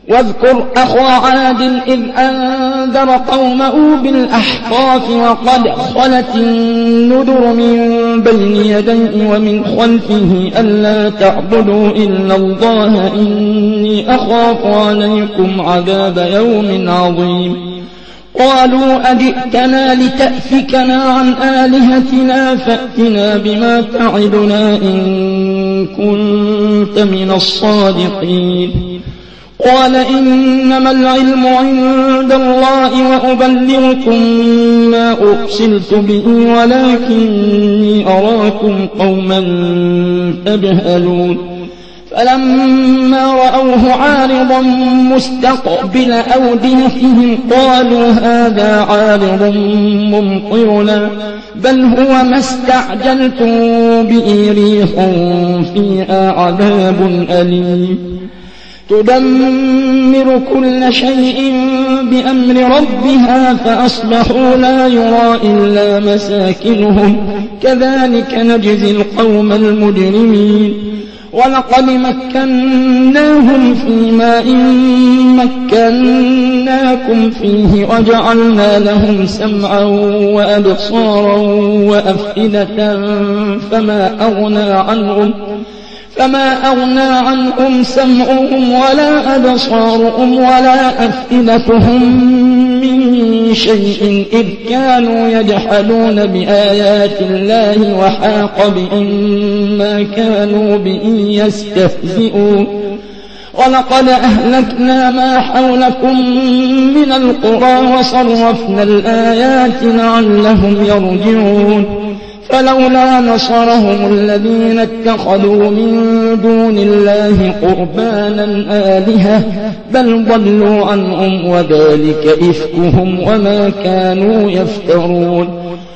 واذكر أخا عاد إذ أنذر قومه بالأحقاف وقد خلت النذر من بين يديه ومن خلفه ألا تعبدوا إلا الله إني أخاف عليكم عذاب يوم عظيم قالوا أجئتنا لتأفكنا عن آلهتنا فأتنا بما تعدنا إن كنت من الصادقين قال إنما العلم عند الله وأبلغكم ما أرسلت به ولكني أراكم قوما تجهلون فلما رأوه عارضا مستقبل أوديتهم قالوا هذا عارض ممطرنا بل هو ما استعجلتم به ريح فيها عذاب أليم تدمر كل شيء بأمر ربها فأصبحوا لا يرى إلا مساكنهم كذلك نجزي القوم المجرمين ولقد مكناهم في ماء مكناكم فيه وجعلنا لهم سمعا وأبصارا وأفئدة فما أغنى عنهم سمعهم ولا أبصارهم ولا أفئدتهم من شيء إذ كانوا يجحدون بآيات الله وحاق بهم ما كانوا به يستهزئون ولقد أهلكنا ما حولكم من القرى وصرفنا الآيات لعلهم يرجعون فلولا نصرهم الذين اتخذوا من دون الله قربانا آلهة بل ضلوا عنهم وذلك إفكهم وما كانوا يفترون